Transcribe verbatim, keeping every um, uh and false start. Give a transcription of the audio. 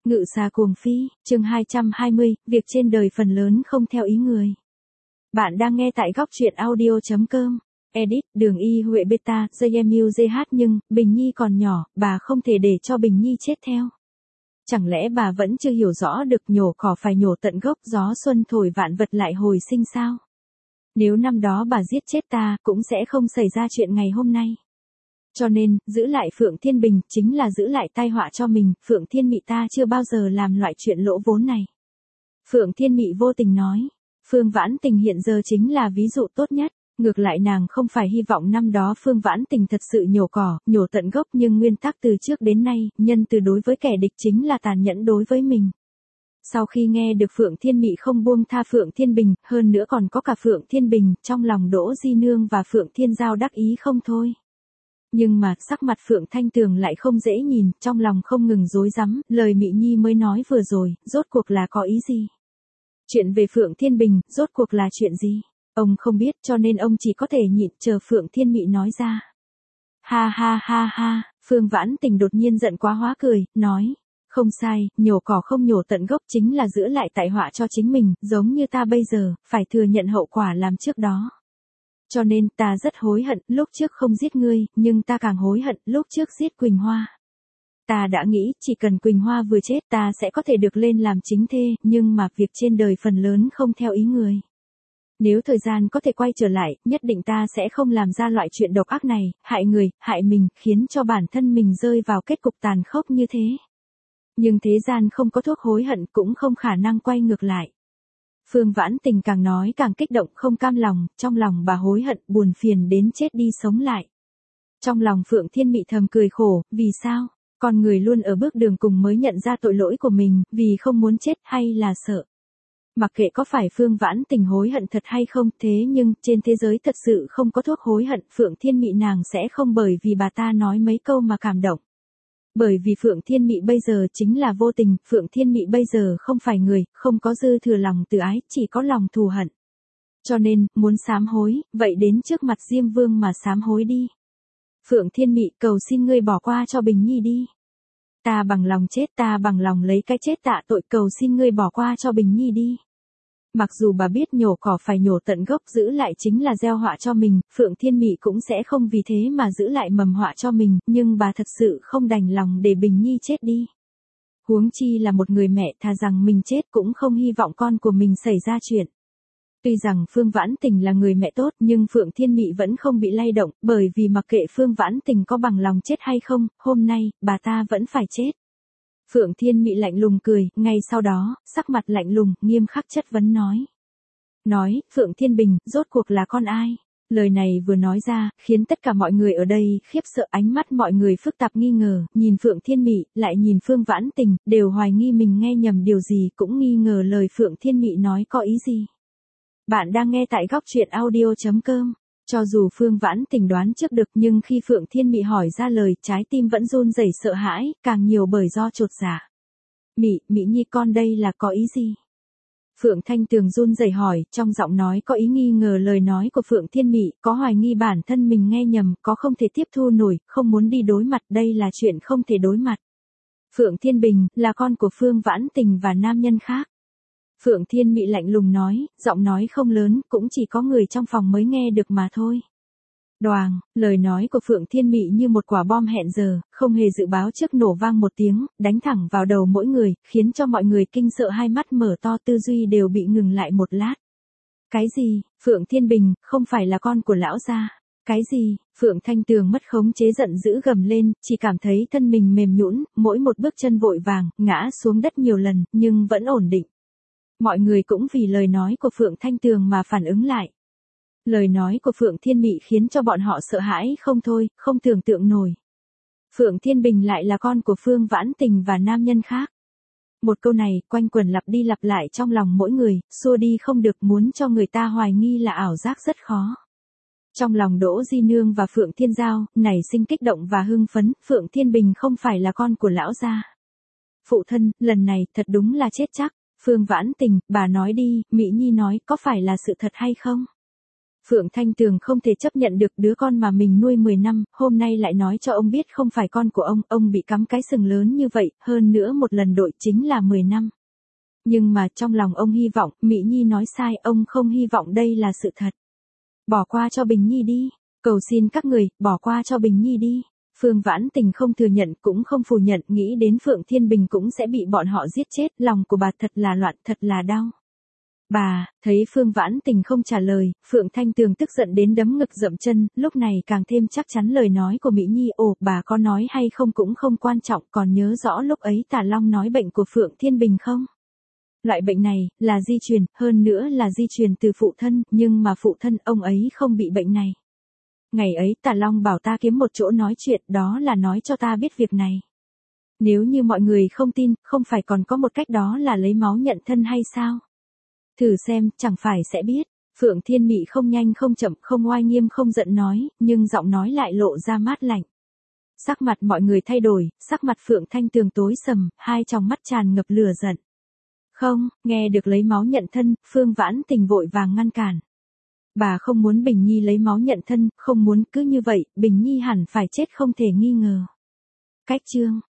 Ngự xà cuồng phi, chương hai trăm hai mươi, việc trên đời phần lớn không theo ý người. Bạn đang nghe tại góc truyện audio chấm com. Edit, Đường Y Huệ Beta, gi em u giê hát nhưng, Bình Nhi còn nhỏ, bà không thể để cho Bình Nhi chết theo. Chẳng lẽ bà vẫn chưa hiểu rõ được nhổ cỏ phải nhổ tận gốc, gió xuân thổi vạn vật lại hồi sinh sao? Nếu năm đó bà giết chết ta, cũng sẽ không xảy ra chuyện ngày hôm nay. Cho nên, giữ lại Phượng Thiên Bình, chính là giữ lại tai họa cho mình, Phượng Thiên Mị ta chưa bao giờ làm loại chuyện lỗ vốn này. Phượng Thiên Mị vô tình nói, Phương Vãn Tình hiện giờ chính là ví dụ tốt nhất, ngược lại nàng không phải hy vọng năm đó Phương Vãn Tình thật sự nhổ cỏ, nhổ tận gốc nhưng nguyên tắc từ trước đến nay, nhân từ đối với kẻ địch chính là tàn nhẫn đối với mình. Sau khi nghe được Phượng Thiên Mị không buông tha Phượng Thiên Bình, hơn nữa còn có cả Phượng Thiên Bình, trong lòng Đỗ Di Nương và Phượng Thiên Giao đắc ý không thôi. Nhưng mà, sắc mặt Phượng Thanh Tường lại không dễ nhìn, trong lòng không ngừng rối rắm, lời Mị Nhi mới nói vừa rồi, rốt cuộc là có ý gì? Chuyện về Phượng Thiên Bình, rốt cuộc là chuyện gì? Ông không biết cho nên ông chỉ có thể nhịn chờ Phượng Thiên Mị nói ra. Ha ha ha ha, Phương Vãn Tình đột nhiên giận quá hóa cười, nói, không sai, nhổ cỏ không nhổ tận gốc chính là giữ lại tai họa cho chính mình, giống như ta bây giờ, phải thừa nhận hậu quả làm trước đó. Cho nên ta rất hối hận lúc trước không giết ngươi, nhưng ta càng hối hận lúc trước giết Quỳnh Hoa. Ta đã nghĩ chỉ cần Quỳnh Hoa vừa chết ta sẽ có thể được lên làm chính thê, nhưng mà việc trên đời phần lớn không theo ý người. Nếu thời gian có thể quay trở lại, nhất định ta sẽ không làm ra loại chuyện độc ác này, hại người, hại mình, khiến cho bản thân mình rơi vào kết cục tàn khốc như thế. Nhưng thế gian không có thuốc hối hận cũng không khả năng quay ngược lại. Phương Vãn Tình càng nói càng kích động không cam lòng, trong lòng bà hối hận buồn phiền đến chết đi sống lại. Trong lòng Phượng Thiên Mị thầm cười khổ, vì sao? Con người luôn ở bước đường cùng mới nhận ra tội lỗi của mình, vì không muốn chết hay là sợ. Mặc kệ có phải Phương Vãn Tình hối hận thật hay không, thế nhưng trên thế giới thật sự không có thuốc hối hận, Phượng Thiên Mị nàng sẽ không bởi vì bà ta nói mấy câu mà cảm động. Bởi vì Phượng Thiên Mị bây giờ chính là vô tình, Phượng Thiên Mị bây giờ không phải người, không có dư thừa lòng từ ái, chỉ có lòng thù hận. Cho nên, muốn sám hối, vậy đến trước mặt Diêm Vương mà sám hối đi. Phượng Thiên Mị cầu xin ngươi bỏ qua cho Bình Nhi đi. Ta bằng lòng chết, ta bằng lòng lấy cái chết tạ tội, cầu xin ngươi bỏ qua cho Bình Nhi đi. Mặc dù bà biết nhổ cỏ phải nhổ tận gốc, giữ lại chính là gieo họa cho mình, Phượng Thiên Mị cũng sẽ không vì thế mà giữ lại mầm họa cho mình, nhưng bà thật sự không đành lòng để Bình Nhi chết đi. Huống chi là một người mẹ, thà rằng mình chết cũng không hy vọng con của mình xảy ra chuyện. Tuy rằng Phương Vãn Tình là người mẹ tốt, nhưng Phượng Thiên Mị vẫn không bị lay động, bởi vì mặc kệ Phương Vãn Tình có bằng lòng chết hay không, hôm nay, bà ta vẫn phải chết. Phượng Thiên Mị lạnh lùng cười, ngay sau đó, sắc mặt lạnh lùng, nghiêm khắc chất vấn nói. Nói, Phượng Thiên Bình, rốt cuộc là con ai? Lời này vừa nói ra, khiến tất cả mọi người ở đây khiếp sợ, ánh mắt mọi người phức tạp nghi ngờ, nhìn Phượng Thiên Mị, lại nhìn Phương Vãn Tình, đều hoài nghi mình nghe nhầm điều gì, cũng nghi ngờ lời Phượng Thiên Mị nói có ý gì. Bạn đang nghe tại góc truyện audio chấm com. Cho dù Phương Vãn Tình đoán trước được nhưng khi Phượng Thiên Mị hỏi ra lời, trái tim vẫn run rẩy sợ hãi, càng nhiều bởi do chột dạ. Mị, Mị Nhi con đây là có ý gì? Phượng Thanh Tường run rẩy hỏi, trong giọng nói có ý nghi ngờ lời nói của Phượng Thiên Mị, có hoài nghi bản thân mình nghe nhầm, có không thể tiếp thu nổi, không muốn đi đối mặt, đây là chuyện không thể đối mặt. Phượng Thiên Bình, là con của Phương Vãn Tình và nam nhân khác. Phượng Thiên Mị lạnh lùng nói, giọng nói không lớn, cũng chỉ có người trong phòng mới nghe được mà thôi. Đoàng, lời nói của Phượng Thiên Mị như một quả bom hẹn giờ, không hề dự báo trước nổ vang một tiếng, đánh thẳng vào đầu mỗi người, khiến cho mọi người kinh sợ hai mắt mở to, tư duy đều bị ngừng lại một lát. Cái gì, Phượng Thiên Bình, không phải là con của lão gia? Cái gì, Phượng Thanh Tường mất khống chế giận dữ gầm lên, chỉ cảm thấy thân mình mềm nhũn, mỗi một bước chân vội vàng, ngã xuống đất nhiều lần, nhưng vẫn ổn định. Mọi người cũng vì lời nói của Phượng Thanh Tường mà phản ứng lại. Lời nói của Phượng Thiên Mị khiến cho bọn họ sợ hãi không thôi, không tưởng tượng nổi. Phượng Thiên Bình lại là con của Phương Vãn Tình và nam nhân khác. Một câu này, quanh quẩn lặp đi lặp lại trong lòng mỗi người, xua đi không được, muốn cho người ta hoài nghi là ảo giác rất khó. Trong lòng Đỗ Di Nương và Phượng Thiên Giao, nảy sinh kích động và hưng phấn, Phượng Thiên Bình không phải là con của lão gia. Phụ thân, lần này, thật đúng là chết chắc. Phương Vãn Tình, bà nói đi, Mị Nhi nói, có phải là sự thật hay không? Phượng Thanh Tường không thể chấp nhận được đứa con mà mình nuôi mười năm, hôm nay lại nói cho ông biết không phải con của ông, ông bị cắm cái sừng lớn như vậy, hơn nữa một lần đội chính là mười năm. Nhưng mà trong lòng ông hy vọng, Mỹ Nhi nói sai, ông không hy vọng đây là sự thật. Bỏ qua cho Bình Nhi đi, cầu xin các người, bỏ qua cho Bình Nhi đi. Phương Vãn Tình không thừa nhận cũng không phủ nhận, nghĩ đến Phượng Thiên Bình cũng sẽ bị bọn họ giết chết, lòng của bà thật là loạn, thật là đau. Bà, thấy Phương Vãn Tình không trả lời, Phượng Thanh Tường tức giận đến đấm ngực dậm chân, lúc này càng thêm chắc chắn lời nói của Mỹ Nhi. Ồ, bà có nói hay không cũng không quan trọng, còn nhớ rõ lúc ấy Tả Long nói bệnh của Phượng Thiên Bình không? Loại bệnh này, là di truyền, hơn nữa là di truyền từ phụ thân, nhưng mà phụ thân ông ấy không bị bệnh này. Ngày ấy Tả Long bảo ta kiếm một chỗ nói chuyện, đó là nói cho ta biết việc này. Nếu như mọi người không tin, không phải còn có một cách đó là lấy máu nhận thân hay sao? Thử xem, chẳng phải sẽ biết. Phượng Thiên Mị không nhanh không chậm, không oai nghiêm không giận nói, nhưng giọng nói lại lộ ra mát lạnh. Sắc mặt mọi người thay đổi, sắc mặt Phượng Thanh Tường tối sầm, hai tròng mắt tràn ngập lửa giận. Không, nghe được lấy máu nhận thân, Phương Vãn Tình vội vàng ngăn cản. Bà không muốn Bình Nhi lấy máu nhận thân, không muốn, cứ như vậy, Bình Nhi hẳn phải chết không thể nghi ngờ. Cách chương